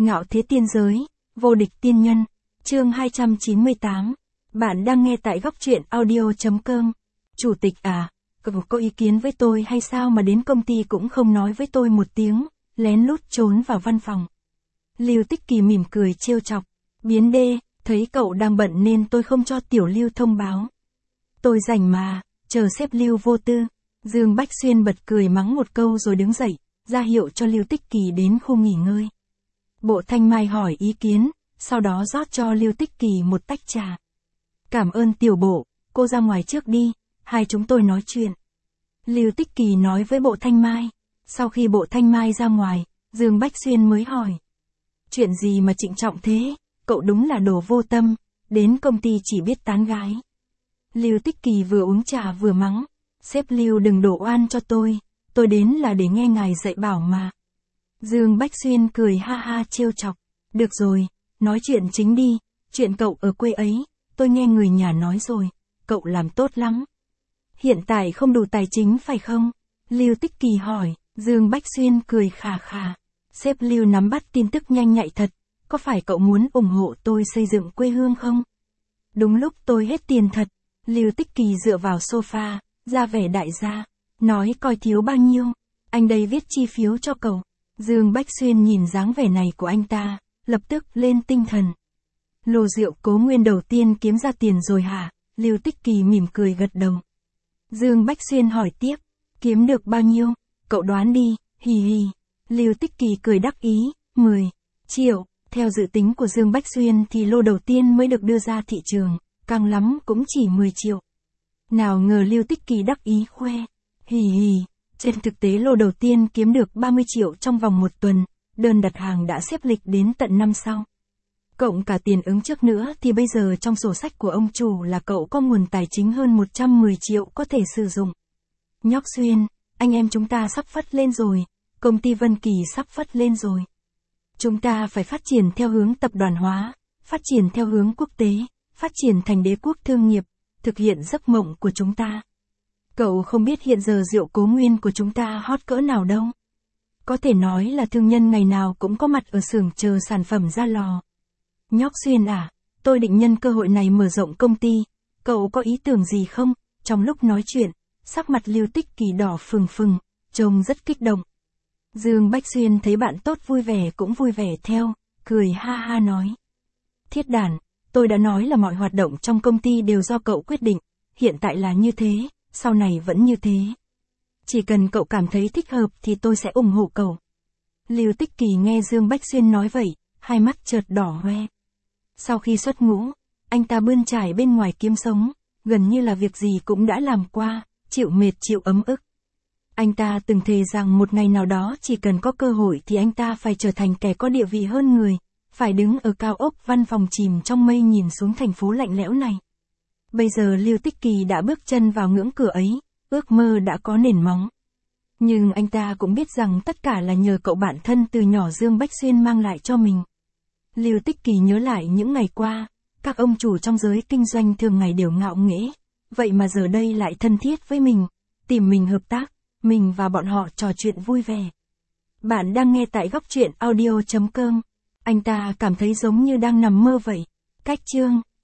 Ngạo thế tiên giới, vô địch tiên nhân, chương 298. Bạn đang nghe tại góc truyện audio.com. Chủ tịch à, có ý kiến với tôi hay sao mà đến công ty cũng không nói với tôi một tiếng, lén lút trốn vào văn phòng. Lưu Tích Kỳ mỉm cười trêu chọc, biến đê, thấy cậu đang bận nên tôi không cho Tiểu Lưu thông báo. Tôi rảnh mà, chờ sếp Lưu vô tư. Dương Bách Xuyên bật cười mắng một câu rồi đứng dậy, ra hiệu cho Lưu Tích Kỳ đến khu nghỉ ngơi. Bộ Thanh Mai hỏi ý kiến, sau đó rót cho Lưu Tích Kỳ một tách trà. Cảm ơn tiểu bộ, cô ra ngoài trước đi, hai chúng tôi nói chuyện. Lưu Tích Kỳ nói với Bộ Thanh Mai. Sau khi Bộ Thanh Mai ra ngoài, Dương Bách Xuyên mới hỏi. Chuyện gì mà trịnh trọng thế, cậu đúng là đồ vô tâm, đến công ty chỉ biết tán gái. Lưu Tích Kỳ vừa uống trà vừa mắng. Sếp Lưu đừng đổ oan cho tôi đến là để nghe ngài dạy bảo mà. Dương Bách Xuyên cười ha ha trêu chọc. Được rồi, nói chuyện chính đi, chuyện cậu ở quê ấy, tôi nghe người nhà nói rồi, cậu làm tốt lắm. Hiện tại không đủ tài chính phải không? Lưu Tích Kỳ hỏi. Dương Bách Xuyên cười khà khà. Sếp Lưu nắm bắt tin tức nhanh nhạy thật, có phải cậu muốn ủng hộ tôi xây dựng quê hương không? Đúng lúc tôi hết tiền thật. Lưu Tích Kỳ dựa vào sofa, ra vẻ đại gia, nói coi thiếu bao nhiêu, anh đây viết chi phiếu cho cậu. Dương Bách Xuyên nhìn dáng vẻ này của anh ta, lập tức lên tinh thần. Lô rượu Cố Nguyên đầu tiên kiếm ra tiền rồi hả? Lưu Tích Kỳ mỉm cười gật đầu. Dương Bách Xuyên hỏi tiếp, kiếm được bao nhiêu? Cậu đoán đi, hì hì. Lưu Tích Kỳ cười đắc ý, 10 triệu. Theo dự tính của Dương Bách Xuyên thì lô đầu tiên mới được đưa ra thị trường, càng lắm cũng chỉ 10 triệu. Nào ngờ Lưu Tích Kỳ đắc ý khoe. Hì hì, trên thực tế lô đầu tiên kiếm được 30 triệu trong vòng một tuần, đơn đặt hàng đã xếp lịch đến tận năm sau. Cộng cả tiền ứng trước nữa thì bây giờ trong sổ sách của ông chủ là cậu có nguồn tài chính hơn 110 triệu có thể sử dụng. Nhóc Xuyên, anh em chúng ta sắp phất lên rồi, công ty Vân Kỳ sắp phất lên rồi. Chúng ta phải phát triển theo hướng tập đoàn hóa, phát triển theo hướng quốc tế, phát triển thành đế quốc thương nghiệp, thực hiện giấc mộng của chúng ta. Cậu không biết hiện giờ rượu Cố Nguyên của chúng ta hot cỡ nào đâu. Có thể nói là thương nhân ngày nào cũng có mặt ở xưởng chờ sản phẩm ra lò. Nhóc Xuyên à, tôi định nhân cơ hội này mở rộng công ty, cậu có ý tưởng gì không? Trong lúc nói chuyện, sắc mặt Lưu Tích Kỳ đỏ phừng phừng, trông rất kích động. Dương Bách Xuyên thấy bạn tốt vui vẻ cũng vui vẻ theo, cười ha ha nói. Thiết đản, tôi đã nói là mọi hoạt động trong công ty đều do cậu quyết định, hiện tại là như thế, sau này vẫn như thế. Chỉ cần cậu cảm thấy thích hợp thì tôi sẽ ủng hộ cậu. Lưu Tích Kỳ nghe Dương Bách Xuyên nói vậy, hai mắt chợt đỏ hoe. Sau khi xuất ngũ, anh ta bươn trải bên ngoài kiếm sống, gần như là việc gì cũng đã làm qua, chịu mệt chịu ấm ức. Anh ta từng thề rằng một ngày nào đó chỉ cần có cơ hội thì anh ta phải trở thành kẻ có địa vị hơn người, phải đứng ở cao ốc văn phòng chìm trong mây nhìn xuống thành phố lạnh lẽo này. Bây giờ Lưu Tích Kỳ đã bước chân vào ngưỡng cửa ấy, ước mơ đã có nền móng. Nhưng anh ta cũng biết rằng tất cả là nhờ cậu bạn thân từ nhỏ Dương Bách Xuyên mang lại cho mình. Lưu Tích Kỳ nhớ lại những ngày qua, các ông chủ trong giới kinh doanh thường ngày đều ngạo nghễ, vậy mà giờ đây lại thân thiết với mình, tìm mình hợp tác, mình và bọn họ trò chuyện vui vẻ. Bạn đang nghe tại góc truyện audio.com. Anh ta cảm thấy giống như đang nằm mơ vậy. Cách chương